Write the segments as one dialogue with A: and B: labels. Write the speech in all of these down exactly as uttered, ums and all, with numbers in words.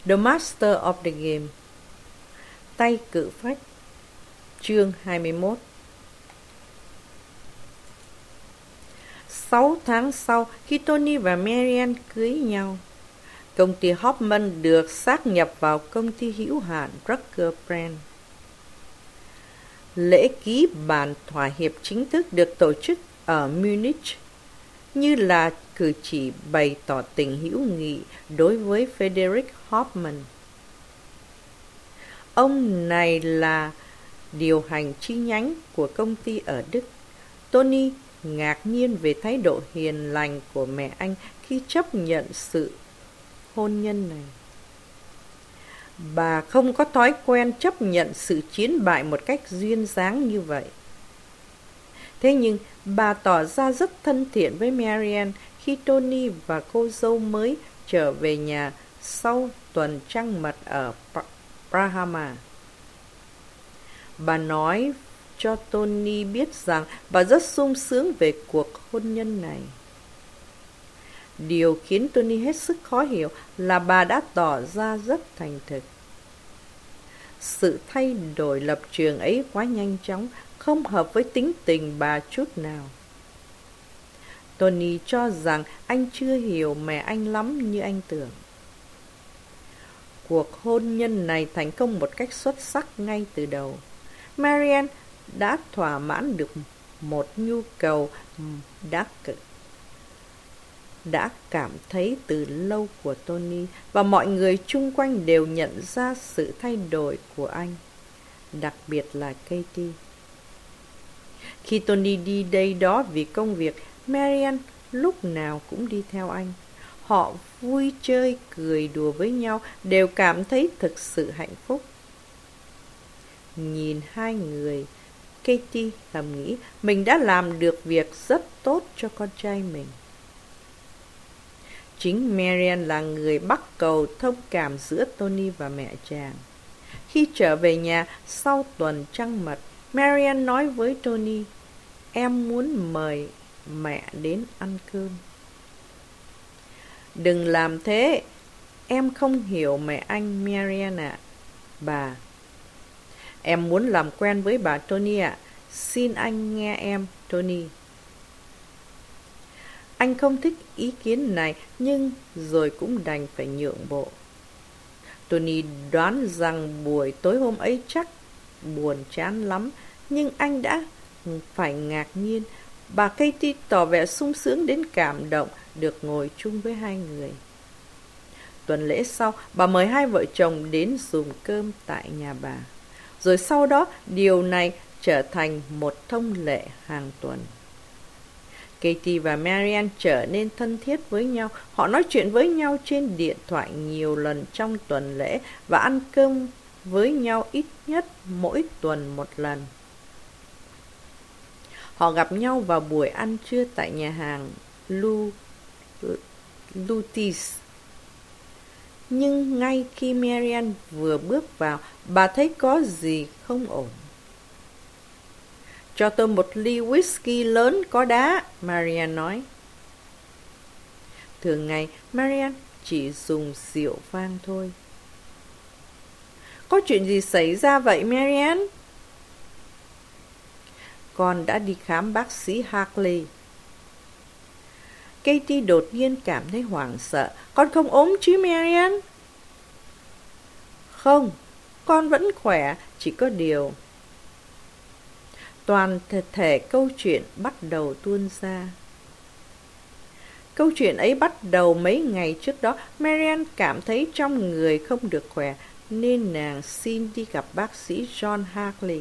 A: The Master of the Game. Tay cự phách. Chương hai mươi mốt. Sáu tháng sau, khi Tony và Marianne cưới nhau, công ty Hoffman được sáp nhập vào công ty hữu hạn Rucker Brand. Lễ ký bản thỏa hiệp chính thức được tổ chức ở Munich, như là cử chỉ bày tỏ tình hữu nghị đối với Frederick Hoffman. Ông này là điều hành chi nhánh của công ty ở Đức. Tony ngạc nhiên về thái độ hiền lành của mẹ anh khi chấp nhận sự hôn nhân này. Bà không có thói quen chấp nhận sự chiến bại một cách duyên dáng như vậy. Thế nhưng bà tỏ ra rất thân thiện với Marianne khi Tony và cô dâu mới trở về nhà sau tuần trăng mật ở Brahma. Bà nói cho Tony biết rằng bà rất sung sướng về cuộc hôn nhân này. Điều khiến Tony hết sức khó hiểu là bà đã tỏ ra rất thành thực. Sự thay đổi lập trường ấy quá nhanh chóng, không hợp với tính tình bà chút nào. Tony cho rằng anh chưa hiểu mẹ anh lắm như anh tưởng. Cuộc hôn nhân này thành công một cách xuất sắc ngay từ đầu. Marianne đã thỏa mãn được một nhu cầu đã, đã cảm thấy từ lâu của Tony, và mọi người chung quanh đều nhận ra sự thay đổi của anh, đặc biệt là Katie. Khi Tony đi đây đó vì công việc, Marianne lúc nào cũng đi theo anh. Họ vui chơi, cười đùa với nhau, đều cảm thấy thực sự hạnh phúc. Nhìn hai người, Katie thầm nghĩ mình đã làm được việc rất tốt cho con trai mình. Chính Marianne là người bắt cầu thông cảm giữa Tony và mẹ chàng. Khi trở về nhà sau tuần trăng mật, Marianne nói với Tony, em muốn mời mẹ đến ăn cơm. Đừng làm thế, em không hiểu mẹ anh Marianne ạ. Bà, em muốn làm quen với bà Tony ạ. Xin anh nghe em, Tony. Anh không thích ý kiến này, nhưng rồi cũng đành phải nhượng bộ. Tony đoán rằng buổi tối hôm ấy chắc buồn chán lắm, nhưng anh đã phải ngạc nhiên. Bà Katie tỏ vẻ sung sướng đến cảm động được ngồi chung với hai người. Tuần lễ sau, bà mời hai vợ chồng đến dùng cơm tại nhà bà. Rồi sau đó, điều này trở thành một thông lệ hàng tuần. Katie và Marianne trở nên thân thiết với nhau. Họ nói chuyện với nhau trên điện thoại nhiều lần trong tuần lễ và ăn cơm với nhau ít nhất mỗi tuần một lần. Họ gặp nhau vào buổi ăn trưa tại nhà hàng Lu, Lutis. Nhưng ngay khi Marianne vừa bước vào, bà thấy có gì không ổn. Cho tôi một ly whisky lớn có đá, Marianne nói. Thường ngày, Marianne chỉ dùng rượu vang thôi. Có chuyện gì xảy ra vậy, Marianne? Con đã đi khám bác sĩ Hartley. Katie đột nhiên cảm thấy hoảng sợ. Con không ốm chứ, Marianne? Không, con vẫn khỏe, chỉ có điều... Toàn thể câu chuyện bắt đầu tuôn ra. Câu chuyện ấy bắt đầu mấy ngày trước đó. Marianne cảm thấy trong người không được khỏe, nên nàng xin đi gặp bác sĩ John Hartley.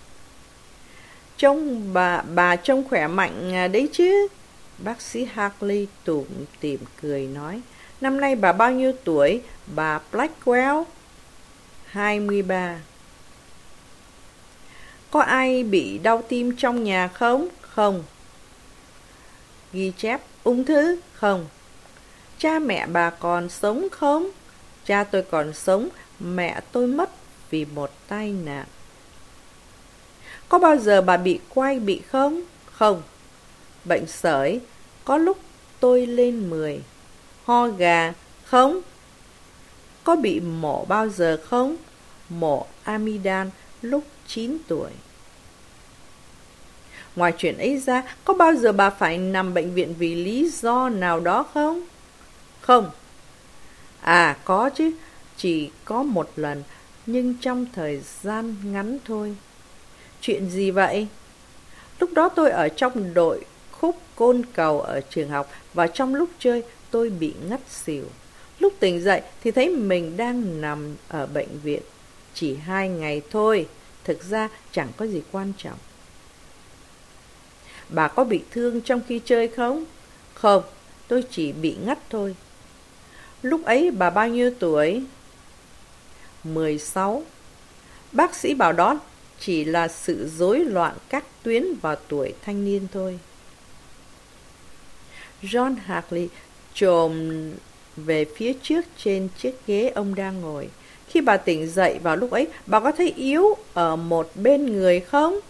A: Trông bà, bà trông khỏe mạnh đấy chứ? Bác sĩ Hartley tủm tỉm cười nói. Năm nay bà bao nhiêu tuổi, bà Blackwell? hai mươi ba. Có ai bị đau tim trong nhà không? Không. Ghi chép ung thư? Không. Cha mẹ bà còn sống không? Cha tôi còn sống, mẹ tôi mất vì một tai nạn. Có bao giờ bà bị quai bị không? Không. Bệnh sởi? Có lúc tôi lên mười. Ho gà? Không. có bị mổ bao giờ không? Mổ amidan lúc chín tuổi. Ngoài chuyện ấy ra, có bao giờ bà phải nằm bệnh viện vì lý do nào đó không? Không. À, có chứ. Chỉ có một lần, nhưng trong thời gian ngắn thôi. Chuyện gì vậy? Lúc đó tôi ở trong đội khúc côn cầu ở trường học, và trong lúc chơi tôi bị ngất xỉu. Lúc tỉnh dậy thì thấy mình đang nằm ở bệnh viện. Chỉ hai ngày thôi, thực ra chẳng có gì quan trọng. Bà có bị thương trong khi chơi không? Không, tôi chỉ bị ngất thôi. Lúc ấy bà bao nhiêu tuổi? mười sáu. Bác sĩ bảo đó chỉ là sự rối loạn các tuyến vào tuổi thanh niên thôi. John Hartley chồm về phía trước trên chiếc ghế ông đang ngồi. Khi bà tỉnh dậy vào lúc ấy, bà có thấy yếu ở một bên người không?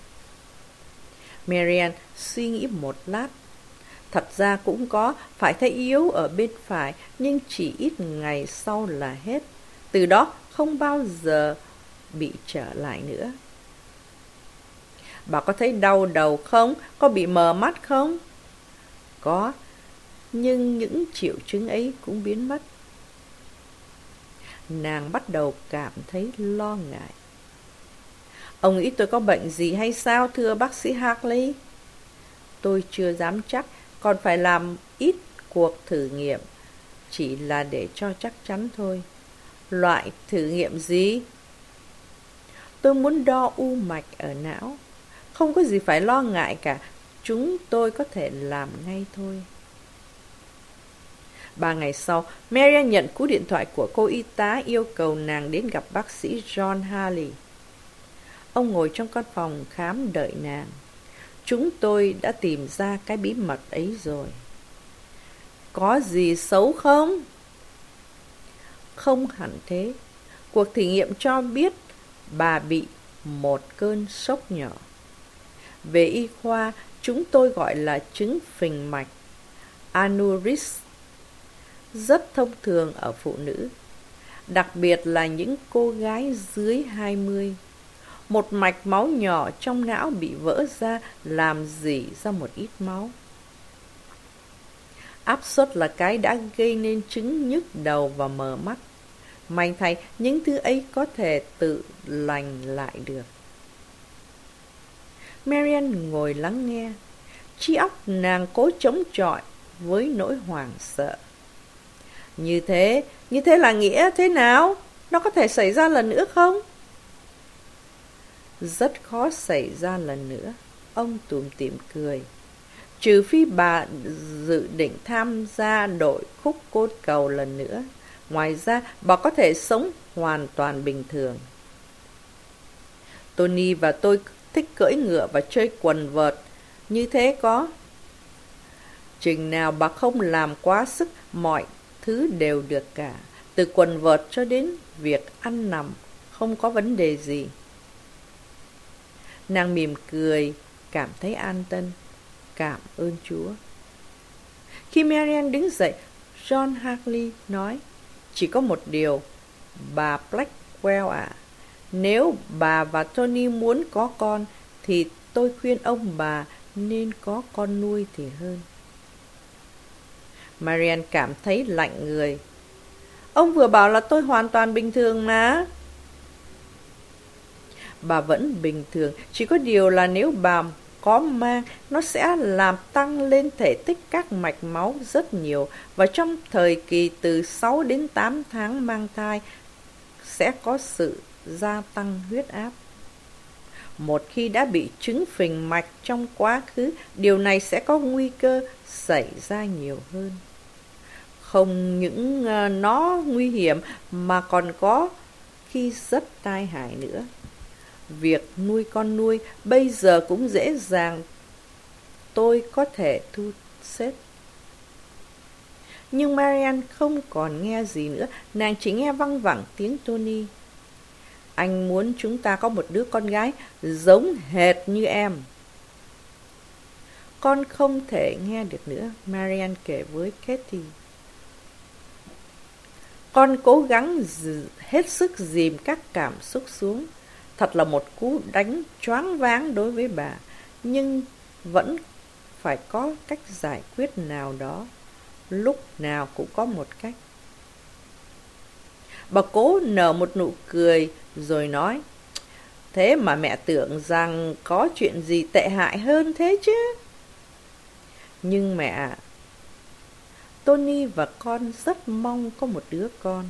A: Marian suy nghĩ một lát. Thật ra cũng có, phải thấy yếu ở bên phải, nhưng chỉ ít ngày sau là hết. Từ đó không bao giờ bị trở lại nữa. Bà có thấy đau đầu không? Có bị mờ mắt không? Có, nhưng những triệu chứng ấy cũng biến mất. Nàng bắt đầu cảm thấy lo ngại. Ông nghĩ tôi có bệnh gì hay sao, thưa bác sĩ Hartley? Tôi chưa dám chắc, còn phải làm ít cuộc thử nghiệm, chỉ là để cho chắc chắn thôi. Loại thử nghiệm gì? Tôi muốn đo u mạch ở não. Không có gì phải lo ngại cả, chúng tôi có thể làm ngay thôi. Ba ngày sau, Marian nhận cú điện thoại của cô y tá yêu cầu nàng đến gặp bác sĩ John Hartley. Ông ngồi trong căn phòng khám đợi nàng. Chúng tôi đã tìm ra cái bí mật ấy rồi. Có gì xấu không? Không hẳn thế. Cuộc thí nghiệm cho biết bà bị một cơn sốc nhỏ. Về y khoa, chúng tôi gọi là chứng phình mạch, aneurysm, rất thông thường ở phụ nữ, đặc biệt là những cô gái dưới hai mươi. Một mạch máu nhỏ trong não bị vỡ ra, làm rỉ ra một ít máu. Áp suất là cái đã gây nên chứng nhức đầu và mờ mắt. May thay, những thứ ấy có thể tự lành lại được. Marian ngồi lắng nghe. Trí óc nàng cố chống chọi với nỗi hoảng sợ. Như thế, như thế là nghĩa thế nào? Nó có thể xảy ra lần nữa không? Rất khó xảy ra lần nữa. Ông tủm tỉm cười. Trừ phi bà dự định tham gia đội khúc côn cầu lần nữa. Ngoài ra, bà có thể sống hoàn toàn bình thường. Tony và tôi thích cưỡi ngựa và chơi quần vợt. Như thế có. Chừng nào bà không làm quá sức, mọi thứ đều được cả. Từ quần vợt cho đến việc ăn nằm, không có vấn đề gì. Nàng mỉm cười, cảm thấy an tâm. Cảm ơn Chúa. Khi Marian đứng dậy, John Hartley nói, chỉ có một điều, bà Blackwell ạ, à, nếu bà và Tony muốn có con, thì tôi khuyên ông bà nên có con nuôi thì hơn. Marian cảm thấy lạnh người. Ông vừa bảo là tôi hoàn toàn bình thường mà. Bà vẫn bình thường, chỉ có điều là nếu bà có mang, nó sẽ làm tăng lên thể tích các mạch máu rất nhiều, và trong thời kỳ từ sáu đến tám tháng mang thai sẽ có sự gia tăng huyết áp. Một khi đã bị chứng phình mạch trong quá khứ, điều này sẽ có nguy cơ xảy ra nhiều hơn. Không những uh, nó nguy hiểm mà còn có khi rất tai hại nữa. Việc nuôi con nuôi bây giờ cũng dễ dàng, tôi có thể thu xếp. Nhưng Marian không còn nghe gì nữa, nàng chỉ nghe văng vẳng tiếng Tony. Anh muốn chúng ta có một đứa con gái giống hệt như em. Con không thể nghe được nữa, Marian kể với Katie. Con cố gắng hết sức dìm các cảm xúc xuống. Thật là một cú đánh choáng váng đối với bà, nhưng vẫn phải có cách giải quyết nào đó. Lúc nào cũng có một cách. Bà cố nở một nụ cười rồi nói, thế mà mẹ tưởng rằng có chuyện gì tệ hại hơn thế chứ. Nhưng mẹ ạ, Tony và con rất mong có một đứa con.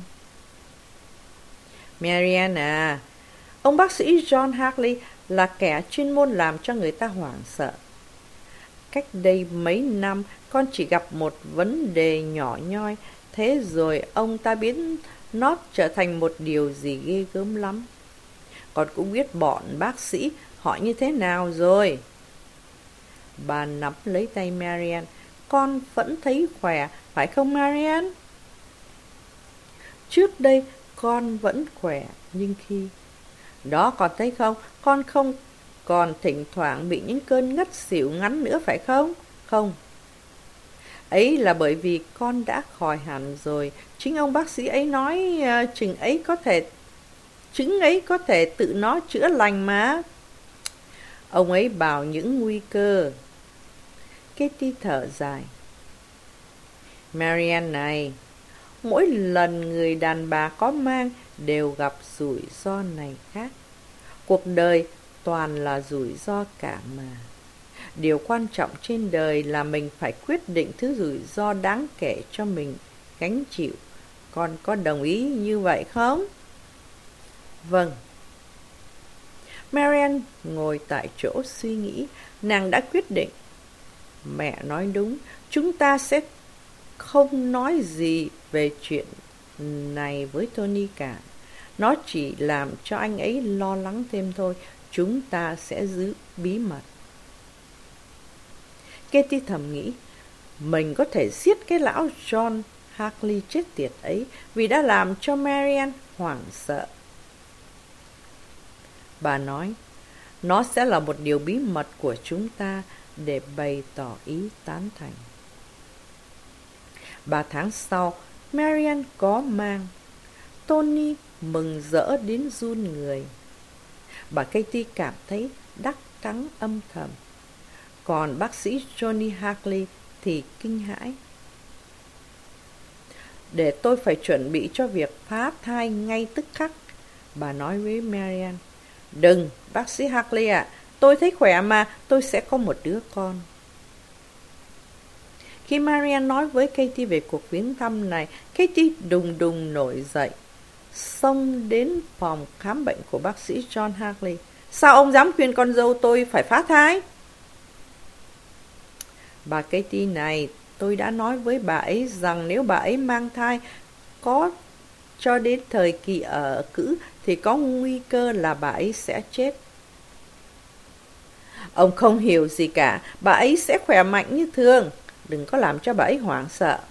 A: Marianne à, ông bác sĩ John Hartley là kẻ chuyên môn làm cho người ta hoảng sợ. Cách đây mấy năm, con chỉ gặp một vấn đề nhỏ nhoi, thế rồi ông ta biến nó trở thành một điều gì ghê gớm lắm. Con cũng biết bọn bác sĩ họ như thế nào rồi. Bà nắm lấy tay Marianne. Con vẫn thấy khỏe, phải không Marianne? Trước đây con vẫn khỏe, nhưng khi... Đó, con thấy không? Con không còn thỉnh thoảng bị những cơn ngất xỉu ngắn nữa phải không? Không. Ấy là bởi vì con đã khỏi hẳn rồi. Chính ông bác sĩ ấy nói uh, chứng ấy có thể chứng ấy có thể tự nó chữa lành mà. Ông ấy bảo những nguy cơ. Katie thở dài. Marianne này, mỗi lần người đàn bà có mang đều gặp rủi ro này khác. Cuộc đời toàn là rủi ro cả mà. Điều quan trọng trên đời là mình phải quyết định thứ rủi ro đáng kể cho mình gánh chịu. Con có đồng ý như vậy không? Vâng. Marianne ngồi tại chỗ suy nghĩ. Nàng đã quyết định. Mẹ nói đúng, chúng ta sẽ không nói gì về chuyện này với Tony cả. Nó chỉ làm cho anh ấy lo lắng thêm thôi. Chúng ta sẽ giữ bí mật. Katie thầm nghĩ, mình có thể giết cái lão John Hartley chết tiệt ấy vì đã làm cho Marianne hoảng sợ. Bà nói, nó sẽ là một điều bí mật của chúng ta để bày tỏ ý tán thành. Ba tháng sau, Marianne có mang. Tony mừng rỡ đến run người. Bà Katie cảm thấy đắc thắng âm thầm. Còn bác sĩ Johnny Hartley thì kinh hãi. Để tôi phải chuẩn bị cho việc phá thai ngay tức khắc, bà nói với Marianne. Đừng, bác sĩ Hartley ạ, à, tôi thấy khỏe mà, tôi sẽ có một đứa con. Khi Marianne nói với Katie về cuộc viếng thăm này, Katie đùng đùng nổi dậy, xông đến phòng khám bệnh của bác sĩ John Hartley. Sao ông dám khuyên con dâu tôi phải phá thai? Bà Katie này, tôi đã nói với bà ấy rằng nếu bà ấy mang thai có cho đến thời kỳ ở cữ thì có nguy cơ là bà ấy sẽ chết. Ông không hiểu gì cả, bà ấy sẽ khỏe mạnh như thường. Đừng có làm cho bà ấy hoảng sợ.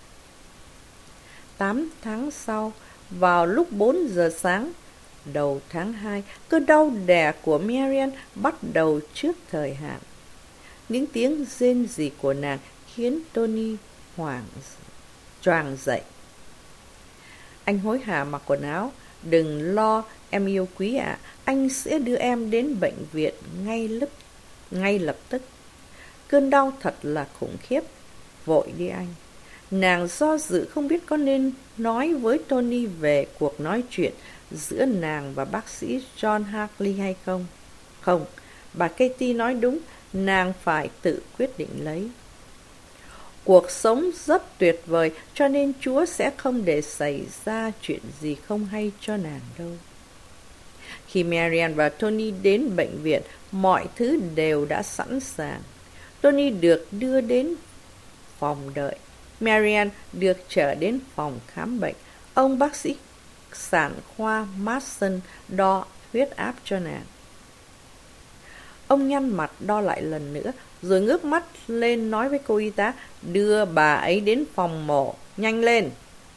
A: Tám tháng sau, vào lúc bốn giờ sáng, đầu tháng hai, cơn đau đẻ của Marianne bắt đầu trước thời hạn. Những tiếng rên rỉ của nàng khiến Tony hoảng choàng dậy. Anh hối hả mặc quần áo. Đừng lo, em yêu quý ạ. À. Anh sẽ đưa em đến bệnh viện ngay lập, ngay lập tức. Cơn đau thật là khủng khiếp. Vội đi anh. Nàng do dự không biết có nên nói với Tony về cuộc nói chuyện giữa nàng và bác sĩ John Hartley hay không. Không, bà Katie nói đúng, nàng phải tự quyết định lấy. Cuộc sống rất tuyệt vời, cho nên Chúa sẽ không để xảy ra chuyện gì không hay cho nàng đâu. Khi Marianne và Tony đến bệnh viện, mọi thứ đều đã sẵn sàng. Tony được đưa đến phòng đợi. Marianne được trở đến phòng khám bệnh. Ông bác sĩ sản khoa Mason đo huyết áp cho nàng. Ông nhăn mặt đo lại lần nữa, rồi ngước mắt lên nói với cô y tá, đưa bà ấy đến phòng mổ, nhanh lên.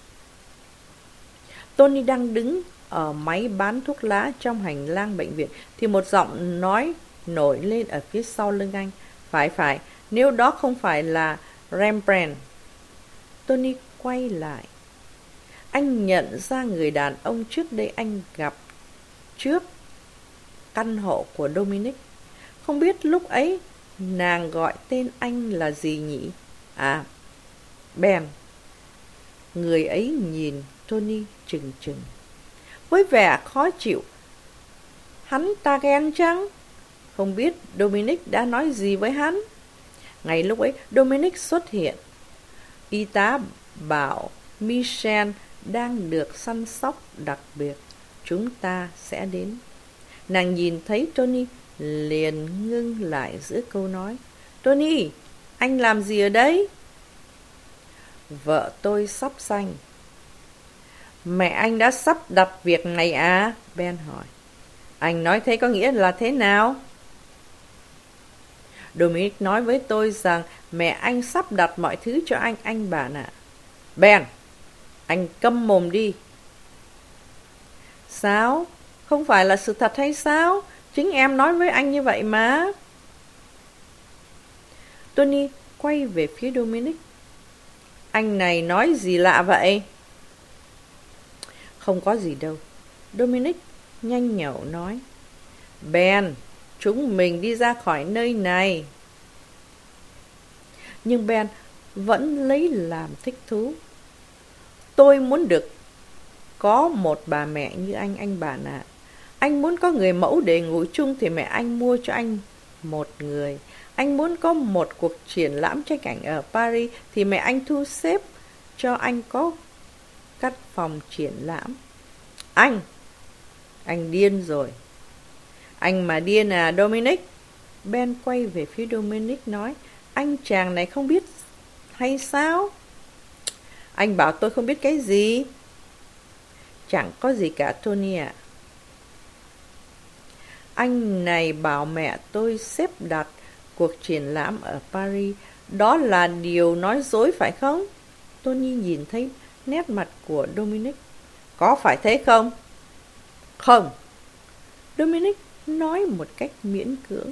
A: Tony đang đứng ở máy bán thuốc lá trong hành lang bệnh viện, thì một giọng nói nổi lên ở phía sau lưng anh. Phải phải, nếu đó không phải là Rembrandt. Tony quay lại. Anh nhận ra người đàn ông trước đây anh gặp trước căn hộ của Dominic. Không biết lúc ấy nàng gọi tên anh là gì nhỉ? À, Ben. Người ấy nhìn Tony chừng chừng với vẻ khó chịu. Hắn ta ghen chăng? Không biết Dominic đã nói gì với hắn. Ngay lúc ấy Dominic xuất hiện. Y tá bảo Michelle đang được săn sóc đặc biệt. Chúng ta sẽ đến. Nàng nhìn thấy Tony liền ngưng lại giữa câu nói. Tony, anh làm gì ở đây? Vợ tôi sắp sanh. Mẹ anh đã sắp đặt việc này à? Ben hỏi. Anh nói thế có nghĩa là thế nào? Dominic nói với tôi rằng mẹ anh sắp đặt mọi thứ cho anh, anh bạn ạ. À. Ben, anh câm mồm đi. Sao? Không phải là sự thật hay sao? Chính em nói với anh như vậy mà. Tony quay về phía Dominic. Anh này nói gì lạ vậy? Không có gì đâu. Dominic nhanh nhẩu nói. Ben, chúng mình đi ra khỏi nơi này. Nhưng Ben vẫn lấy làm thích thú. Tôi muốn được có một bà mẹ như anh, anh bạn ạ. À. Anh muốn có người mẫu để ngủ chung thì mẹ anh mua cho anh một người. Anh muốn có một cuộc triển lãm tranh ảnh ở Paris thì mẹ anh thu xếp cho anh có căn phòng triển lãm. Anh! Anh điên rồi. Anh mà điên à, Dominic? Ben quay về phía Dominic nói. Anh chàng này không biết hay sao? Anh bảo tôi không biết cái gì? Chẳng có gì cả, Tony ạ. À. Anh này bảo mẹ tôi xếp đặt cuộc triển lãm ở Paris. Đó là điều nói dối phải không? Tony nhìn thấy nét mặt của Dominic. Có phải thế không? Không. Dominic nói một cách miễn cưỡng.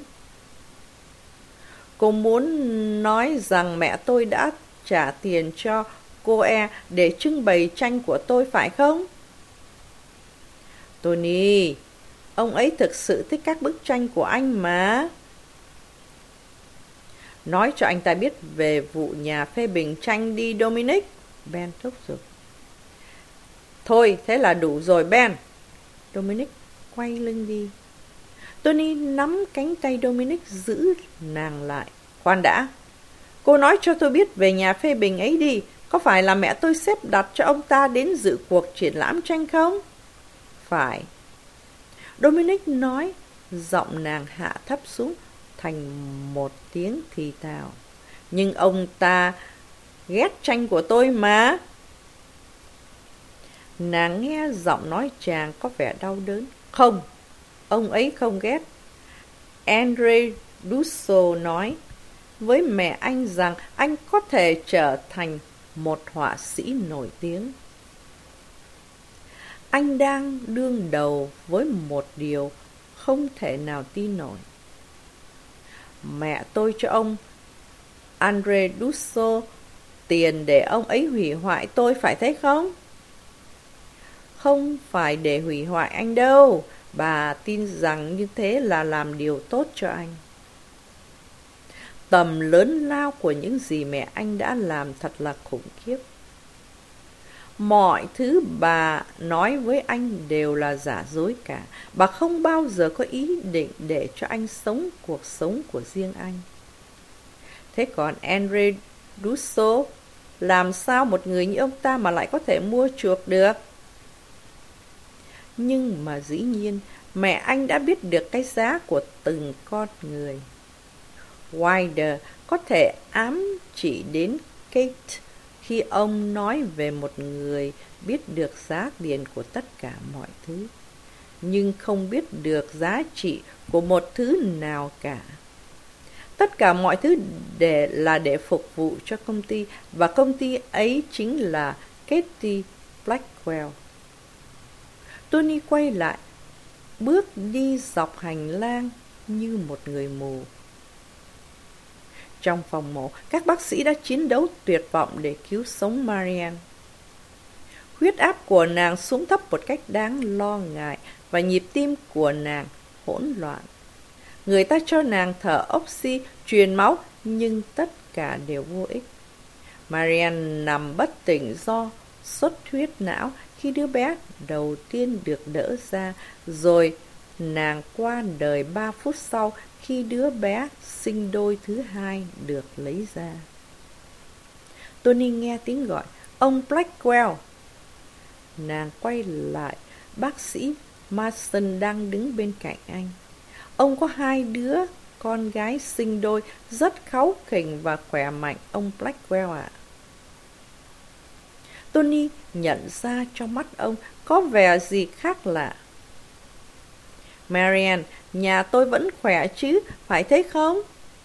A: Cô muốn nói rằng mẹ tôi đã trả tiền cho cô e để trưng bày tranh của tôi phải không? Tony, ông ấy thực sự thích các bức tranh của anh mà. Nói cho anh ta biết về vụ nhà phê bình tranh đi, Dominic. Ben thúc giục. Thôi, thế là đủ rồi, Ben. Dominic quay lưng đi. Tony nắm cánh tay Dominic giữ nàng lại. Khoan đã. Cô nói cho tôi biết về nhà phê bình ấy đi. Có phải là mẹ tôi xếp đặt cho ông ta đến dự cuộc triển lãm tranh không? Phải. Dominic nói, giọng nàng hạ thấp xuống thành một tiếng thì thào. Nhưng ông ta ghét tranh của tôi mà. Nàng nghe giọng nói chàng có vẻ đau đớn. Không, ông ấy không ghét. Andre Dusso nói với mẹ anh rằng anh có thể trở thành một họa sĩ nổi tiếng. Anh đang đương đầu với một điều không thể nào tin nổi. Mẹ tôi cho ông Andre Dusso tiền để ông ấy hủy hoại tôi, phải thế không? Không phải để hủy hoại anh đâu. Bà tin rằng như thế là làm điều tốt cho anh. Tầm lớn lao của những gì mẹ anh đã làm thật là khủng khiếp. Mọi thứ bà nói với anh đều là giả dối cả. Bà không bao giờ có ý định để cho anh sống cuộc sống của riêng anh. Thế còn Andre Dusso, làm sao một người như ông ta mà lại có thể mua chuộc được? Nhưng mà dĩ nhiên, mẹ anh đã biết được cái giá của từng con người. Wilder có thể ám chỉ đến Kate khi ông nói về một người biết được giá tiền của tất cả mọi thứ, nhưng không biết được giá trị của một thứ nào cả. Tất cả mọi thứ để là để phục vụ cho công ty, và công ty ấy chính là Katie Blackwell. Tony quay lại, bước đi dọc hành lang như một người mù. Trong phòng mổ, các bác sĩ đã chiến đấu tuyệt vọng để cứu sống Marianne. Huyết áp của nàng xuống thấp một cách đáng lo ngại và nhịp tim của nàng hỗn loạn. Người ta cho nàng thở oxy, truyền máu, nhưng tất cả đều vô ích. Marianne nằm bất tỉnh do xuất huyết não khi đứa bé đầu tiên được đỡ ra, rồi nàng qua đời ba phút sau khi đứa bé sinh đôi thứ hai được lấy ra. Tony nghe tiếng gọi, ông Blackwell. Nàng quay lại, bác sĩ Mason đang đứng bên cạnh anh. Ông có hai đứa con gái sinh đôi, rất kháu khỉnh và khỏe mạnh, ông Blackwell ạ. Tony nhận ra trong mắt ông có vẻ gì khác lạ. Marianne, nhà tôi vẫn khỏe chứ, phải thế không?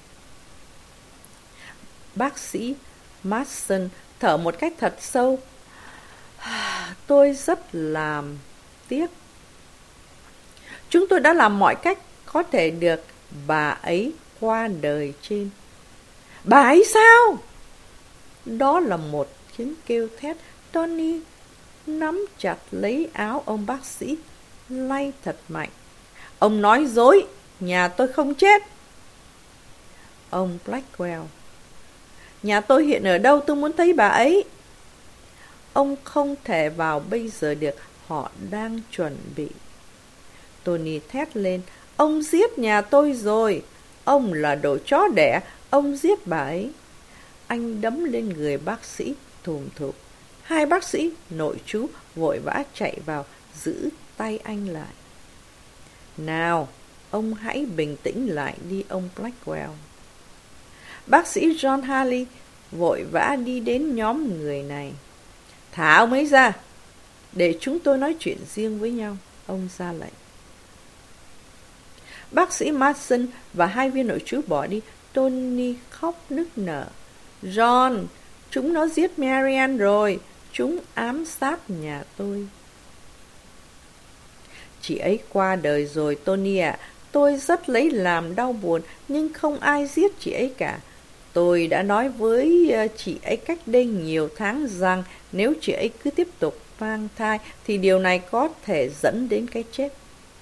A: Bác sĩ Mason thở một cách thật sâu. Tôi rất làm tiếc. Chúng tôi đã làm mọi cách có thể được bà ấy qua đời trên. Bà ấy sao? Đó là một tiếng kêu thét. Tony nắm chặt lấy áo ông bác sĩ, lay thật mạnh. Ông nói dối, nhà tôi không chết. Ông Blackwell. Nhà tôi hiện ở đâu, tôi muốn thấy bà ấy. Ông không thể vào bây giờ được, họ đang chuẩn bị. Tony thét lên, ông giết nhà tôi rồi. Ông là đồ chó đẻ, ông giết bà ấy. Anh đấm lên người bác sĩ, thùm thụp. Hai bác sĩ nội trú vội vã chạy vào, giữ tay anh lại. Nào, ông hãy bình tĩnh lại đi, ông Blackwell. Bác sĩ John Harley vội vã đi đến nhóm người này. Thả ông ấy ra, để chúng tôi nói chuyện riêng với nhau, ông ra lệnh. Bác sĩ Mason và hai viên nội trú bỏ đi. Tony khóc nức nở. John, chúng nó giết Marianne rồi, chúng ám sát nhà tôi. Chị ấy qua đời rồi, Tony ạ. À. Tôi rất lấy làm đau buồn, nhưng không ai giết chị ấy cả. Tôi đã nói với chị ấy cách đây nhiều tháng rằng nếu chị ấy cứ tiếp tục mang thai thì điều này có thể dẫn đến cái chết.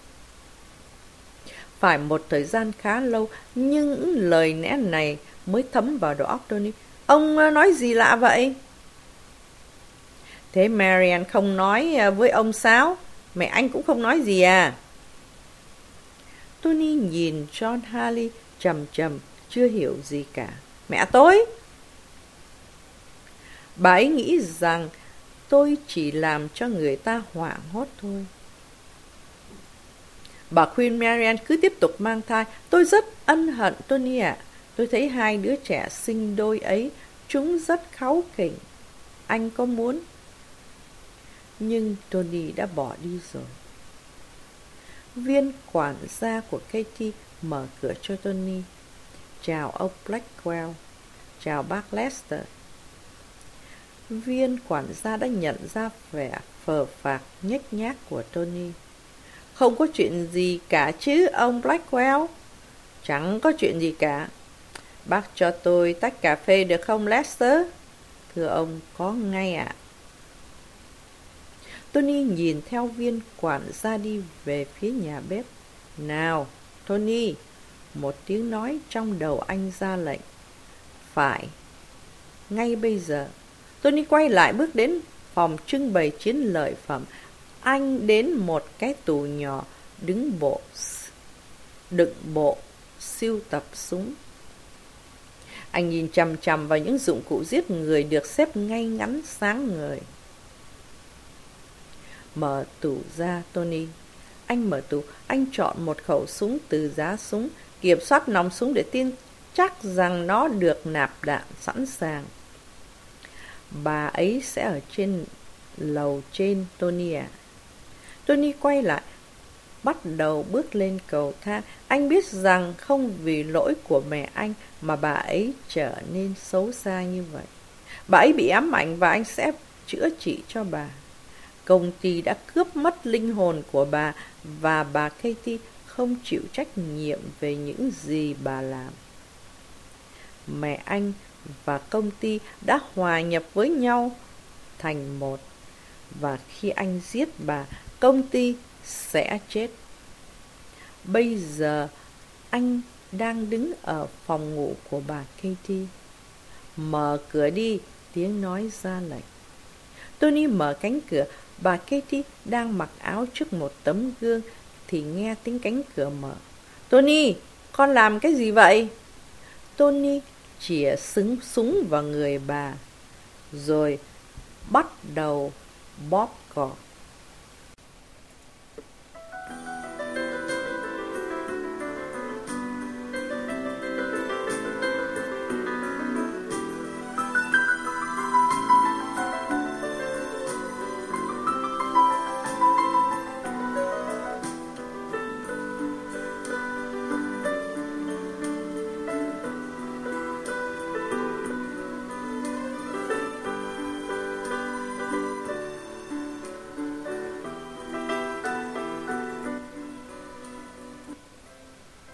A: Phải một thời gian khá lâu, nhưng những lời lẽ này mới thấm vào đầu óc Tony. Ông nói gì lạ vậy? Thế Marianne không nói với ông sao? Mẹ anh cũng không nói gì à? Tony nhìn John Harley chầm chầm, chưa hiểu gì cả. Mẹ tôi? Bà ấy nghĩ rằng tôi chỉ làm cho người ta hoảng hốt thôi. Bà khuyên Marianne cứ tiếp tục mang thai. Tôi rất ân hận, Tony ạ. À. Tôi thấy hai đứa trẻ sinh đôi ấy, chúng rất kháu khỉnh. Anh có muốn? Nhưng Tony đã bỏ đi rồi. Viên quản gia của Katie mở cửa cho Tony. Chào ông Blackwell. Chào bác Lester. Viên quản gia đã nhận ra vẻ phờ phạc nhếch nhác của Tony. Không có chuyện gì cả chứ, ông Blackwell? Chẳng có chuyện gì cả. Bác cho tôi tách cà phê được không, Lester? Thưa ông, có ngay ạ. À. Tony nhìn theo viên quản gia đi về phía nhà bếp. Nào, Tony, một tiếng nói trong đầu anh ra lệnh. Phải, ngay bây giờ. Tony quay lại bước đến phòng trưng bày chiến lợi phẩm. Anh đến một cái tủ nhỏ đứng bộ, đựng bộ sưu tập súng. Anh nhìn chằm chằm vào những dụng cụ giết người được xếp ngay ngắn sáng ngời. Mở tủ ra, Tony. Anh mở tủ, anh chọn một khẩu súng từ giá súng, kiểm soát nòng súng để tin chắc rằng nó được nạp đạn sẵn sàng. Bà ấy sẽ ở trên lầu trên, Tony à. Tony quay lại, bắt đầu bước lên cầu thang. Anh biết rằng không vì lỗi của mẹ anh mà bà ấy trở nên xấu xa như vậy. Bà ấy bị ám ảnh và anh sẽ chữa trị cho bà. Công ty đã cướp mất linh hồn của bà và bà Katie không chịu trách nhiệm về những gì bà làm. Mẹ anh và công ty đã hòa nhập với nhau thành một. và khi anh giết bà, công ty sẽ chết. Bây giờ anh đang đứng ở phòng ngủ của bà Katie. Mở cửa đi, tiếng nói ra lệnh. Tony mở cánh cửa. Bà Katie đang mặc áo trước một tấm gương thì nghe tiếng cánh cửa mở. Tony, con làm cái gì vậy? Tony chĩa súng súng vào người bà, rồi bắt đầu bóp cò.